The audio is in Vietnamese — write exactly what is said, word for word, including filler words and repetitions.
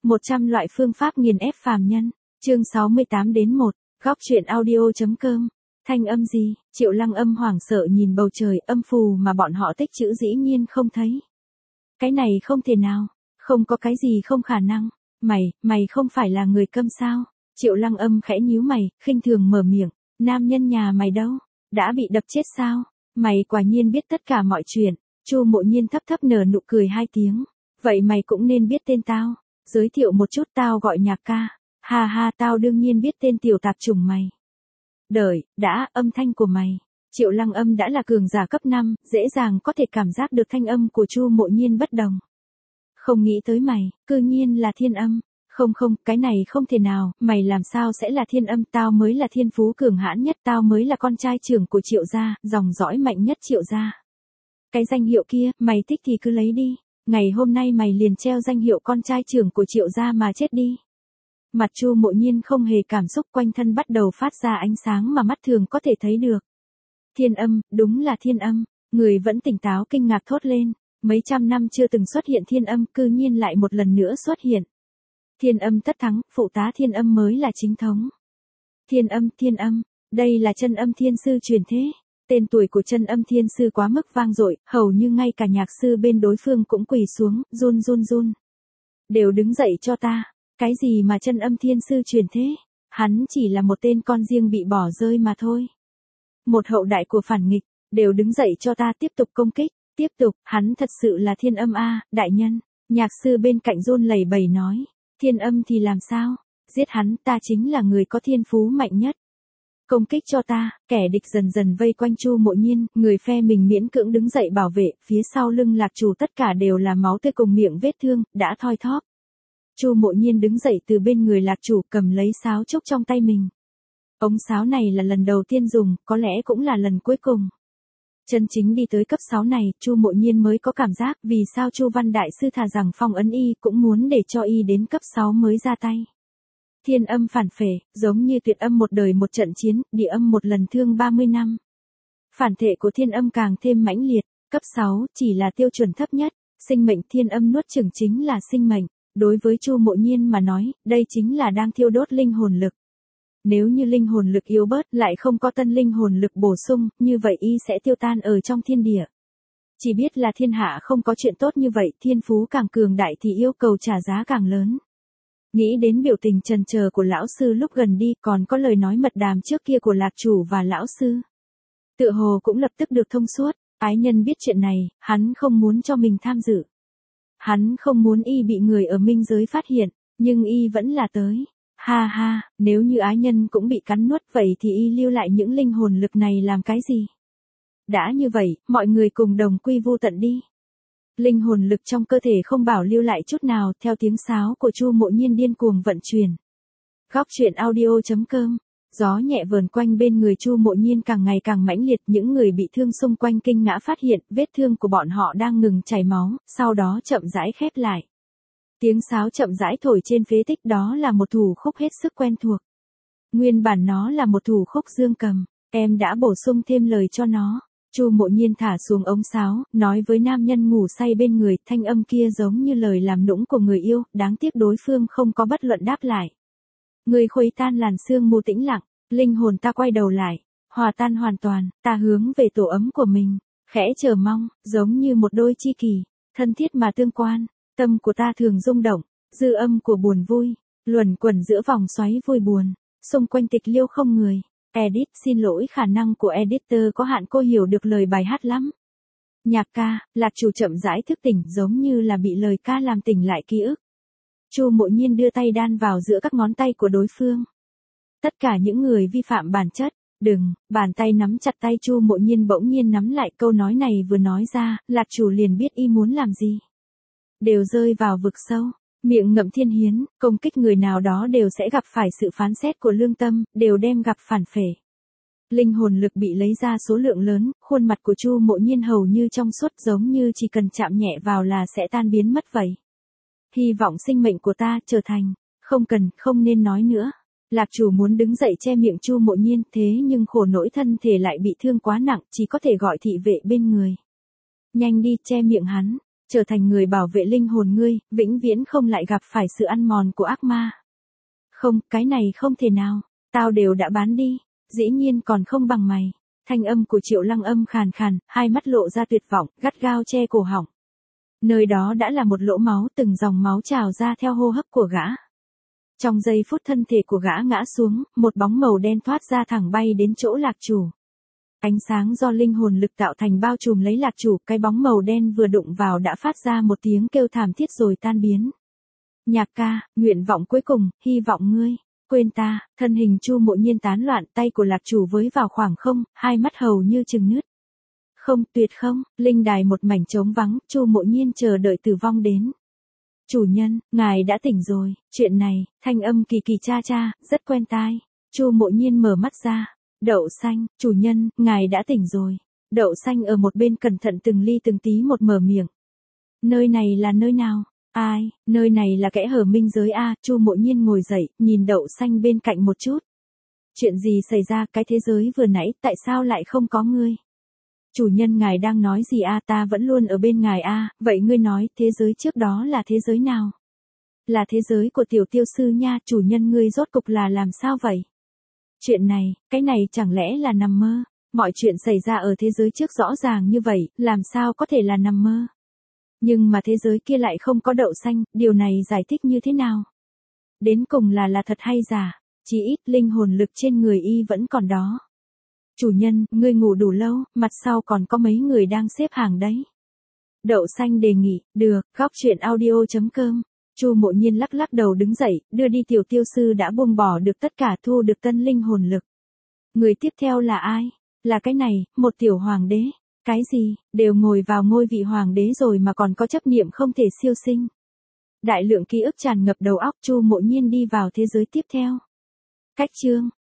một trăm loại phương pháp nghiền ép phàm nhân. Chương sáu mươi tám đến một. Góc truyện audio.com. Thanh âm gì? Triệu Lăng Âm hoảng sợ nhìn bầu trời âm phù mà bọn họ tích trữ dĩ nhiên không thấy. Cái này không thể nào. Không có cái gì không khả năng. Mày, mày không phải là người câm sao? Triệu Lăng Âm khẽ nhíu mày, khinh thường mở miệng. Nam nhân nhà mày đâu? Đã bị đập chết sao? Mày quả nhiên biết tất cả mọi chuyện. Chu Mộ Nhiên thấp thấp nở nụ cười hai tiếng. Vậy mày cũng nên biết tên tao. Giới thiệu một chút, tao gọi Nhạc ca. Ha ha, tao đương nhiên biết tên tiểu tạp chủng mày. Đợi, đã, âm thanh của mày. Triệu Lăng Âm đã là cường giả cấp năm, dễ dàng có thể cảm giác được thanh âm của Chu Mộ Nhiên bất đồng. Không nghĩ tới mày, cư nhiên là thiên âm. Không không, cái này không thể nào, mày làm sao sẽ là thiên âm, tao mới là thiên phú cường hãn nhất, tao mới là con trai trưởng của Triệu gia, dòng dõi mạnh nhất Triệu gia. Cái danh hiệu kia, mày thích thì cứ lấy đi, ngày hôm nay mày liền treo danh hiệu con trai trưởng của Triệu gia mà chết đi. Mặt Chu Mộ Nhiên không hề cảm xúc, quanh thân bắt đầu phát ra ánh sáng mà mắt thường có thể thấy được. Thiên âm, đúng là thiên âm, người vẫn tỉnh táo kinh ngạc thốt lên, mấy trăm năm chưa từng xuất hiện thiên âm cư nhiên lại một lần nữa xuất hiện. Thiên âm tất thắng, phụ tá thiên âm mới là chính thống. Thiên âm, thiên âm, đây là chân âm thiên sư truyền thế. Tên tuổi của chân âm thiên sư quá mức vang dội, hầu như ngay cả nhạc sư bên đối phương cũng quỳ xuống, run run run. Đều đứng dậy cho ta, cái gì mà chân âm thiên sư truyền thế, hắn chỉ là một tên con riêng bị bỏ rơi mà thôi. Một hậu đại của phản nghịch, đều đứng dậy cho ta tiếp tục công kích, tiếp tục, hắn thật sự là thiên âm a, đại nhân. Nhạc sư bên cạnh run lẩy bẩy nói, thiên âm thì làm sao, giết hắn, ta chính là người có thiên phú mạnh nhất. Công kích cho ta, kẻ địch dần dần vây quanh Chu Mộ Nhiên, người phe mình miễn cưỡng đứng dậy bảo vệ, phía sau lưng Lạc Chủ tất cả đều là máu tươi cùng miệng vết thương, đã thoi thóp. Chu Mộ Nhiên đứng dậy từ bên người Lạc Chủ, cầm lấy sáo trúc trong tay mình. Ống sáo này là lần đầu tiên dùng, có lẽ cũng là lần cuối cùng. Chân chính đi tới cấp sáu này, Chu Mộ Nhiên mới có cảm giác vì sao Chu Văn Đại Sư thà rằng phong ấn y cũng muốn để cho y đến cấp sáu mới ra tay. Thiên âm phản phệ, giống như tuyệt âm một đời một trận chiến, địa âm một lần thương ba mươi năm. Phản thể của thiên âm càng thêm mãnh liệt, cấp sáu chỉ là tiêu chuẩn thấp nhất, sinh mệnh thiên âm nuốt chửng chính là sinh mệnh. Đối với Chu Mộ Nhiên mà nói, đây chính là đang thiêu đốt linh hồn lực. Nếu như linh hồn lực yếu bớt lại không có tân linh hồn lực bổ sung, như vậy y sẽ tiêu tan ở trong thiên địa. Chỉ biết là thiên hạ không có chuyện tốt như vậy, thiên phú càng cường đại thì yêu cầu trả giá càng lớn. Nghĩ đến biểu tình chần chờ của lão sư lúc gần đi, còn có lời nói mật đàm trước kia của Lạc Chủ và lão sư. Tựa hồ cũng lập tức được thông suốt, ái nhân biết chuyện này, hắn không muốn cho mình tham dự. Hắn không muốn y bị người ở minh giới phát hiện, nhưng y vẫn là tới. Ha ha, nếu như ái nhân cũng bị cắn nuốt vậy thì y lưu lại những linh hồn lực này làm cái gì? Đã như vậy, mọi người cùng đồng quy vu tận đi. Linh hồn lực trong cơ thể không bảo lưu lại chút nào, theo tiếng sáo của Chu Mộ Nhiên điên cuồng vận chuyển. Góc truyện audio.com. Gió nhẹ vờn quanh bên người Chu Mộ Nhiên càng ngày càng mãnh liệt, những người bị thương xung quanh kinh ngã phát hiện, vết thương của bọn họ đang ngừng chảy máu, sau đó chậm rãi khép lại. Tiếng sáo chậm rãi thổi trên phế tích, đó là một thủ khúc hết sức quen thuộc. Nguyên bản nó là một thủ khúc dương cầm, em đã bổ sung thêm lời cho nó. Chu Mộ Nhiên thả xuống ống sáo, nói với nam nhân ngủ say bên người, thanh âm kia giống như lời làm nũng của người yêu, đáng tiếc đối phương không có bất luận đáp lại. Người khuấy tan làn sương mù tĩnh lặng, linh hồn ta quay đầu lại, hòa tan hoàn toàn, ta hướng về tổ ấm của mình, khẽ chờ mong, giống như một đôi chi kỷ, thân thiết mà tương quan, tâm của ta thường rung động, dư âm của buồn vui, luẩn quẩn giữa vòng xoáy vui buồn, xung quanh tịch liêu không người. Edit, xin lỗi, khả năng của editor có hạn, cô hiểu được lời bài hát lắm. Nhạc ca, Lạc Chủ chậm rãi thức tỉnh, giống như là bị lời ca làm tỉnh lại ký ức. Chu Mộ Nhiên đưa tay đan vào giữa các ngón tay của đối phương. Tất cả những người vi phạm bản chất, đừng, bàn tay nắm chặt tay Chu Mộ Nhiên bỗng nhiên nắm lại, câu nói này vừa nói ra, Lạc Chủ liền biết y muốn làm gì. Đều rơi vào vực sâu, miệng ngậm thiên hiến, công kích người nào đó đều sẽ gặp phải sự phán xét của lương tâm, đều đem gặp phản phệ. Linh hồn lực bị lấy ra số lượng lớn, khuôn mặt của Chu Mộ Nhiên hầu như trong suốt, giống như chỉ cần chạm nhẹ vào là sẽ tan biến mất vậy. Hy vọng sinh mệnh của ta trở thành, không cần, không nên nói nữa. Lạc Chủ muốn đứng dậy che miệng Chu Mộ Nhiên, thế nhưng khổ nỗi thân thể lại bị thương quá nặng, chỉ có thể gọi thị vệ bên người. Nhanh đi, che miệng hắn. trở thành người bảo vệ linh hồn ngươi, vĩnh viễn không lại gặp phải sự ăn mòn của ác ma. Không, cái này không thể nào, tao đều đã bán đi, dĩ nhiên còn không bằng mày. Thanh âm của Triệu Lăng Âm khàn khàn, hai mắt lộ ra tuyệt vọng, gắt gao che cổ họng. Nơi đó đã là một lỗ máu, từng dòng máu trào ra theo hô hấp của gã. Trong giây phút thân thể của gã ngã xuống, một bóng màu đen thoát ra thẳng bay đến chỗ Lạc Chủ. Ánh sáng do linh hồn lực tạo thành bao trùm lấy Lạc Chủ, cái bóng màu đen vừa đụng vào đã phát ra một tiếng kêu thảm thiết rồi tan biến. Nhạc ca, nguyện vọng cuối cùng, hy vọng ngươi quên ta. Thân hình Chu Mộ Nhiên tán loạn, tay của Lạc Chủ với vào khoảng không, hai mắt hầu như chừng nứt. Không, tuyệt không, linh đài một mảnh trống vắng, Chu Mộ Nhiên chờ đợi tử vong đến. Chủ nhân, ngài đã tỉnh rồi, chuyện này, thanh âm kỳ kỳ cha cha, rất quen tai. Chu Mộ Nhiên mở mắt ra. Đậu xanh, chủ nhân, ngài đã tỉnh rồi. Đậu xanh ở một bên cẩn thận từng ly từng tí một mở miệng. Nơi này là nơi nào? Ai, nơi này là kẽ hở minh giới a. Chu Mộ Nhiên ngồi dậy, nhìn đậu xanh bên cạnh một chút. Chuyện gì xảy ra, cái thế giới vừa nãy, tại sao lại không có ngươi? Chủ nhân ngài đang nói gì a? Ta vẫn luôn ở bên ngài a. Vậy ngươi nói, thế giới trước đó là thế giới nào? Là thế giới của tiểu tiêu sư nha. Chủ nhân ngươi rốt cục là làm sao vậy? Chuyện này, cái này chẳng lẽ là nằm mơ? Mọi chuyện xảy ra ở thế giới trước rõ ràng như vậy, làm sao có thể là nằm mơ? Nhưng mà thế giới kia lại không có đậu xanh, điều này giải thích như thế nào? Đến cùng là là thật hay giả? Chỉ ít linh hồn lực trên người y vẫn còn đó. Chủ nhân, ngươi ngủ đủ lâu, mặt sau còn có mấy người đang xếp hàng đấy. Đậu xanh đề nghị, được, góc truyện audio chấm com. Chu Mộ Nhiên lắc lắc đầu đứng dậy, đưa đi tiểu tiêu sư đã buông bỏ được tất cả, thu được tân linh hồn lực. Người tiếp theo là ai? Là cái này, một tiểu hoàng đế. Cái gì, đều ngồi vào ngôi vị hoàng đế rồi mà còn có chấp niệm không thể siêu sinh. Đại lượng ký ức tràn ngập đầu óc, Chu Mộ Nhiên đi vào thế giới tiếp theo. Cách chương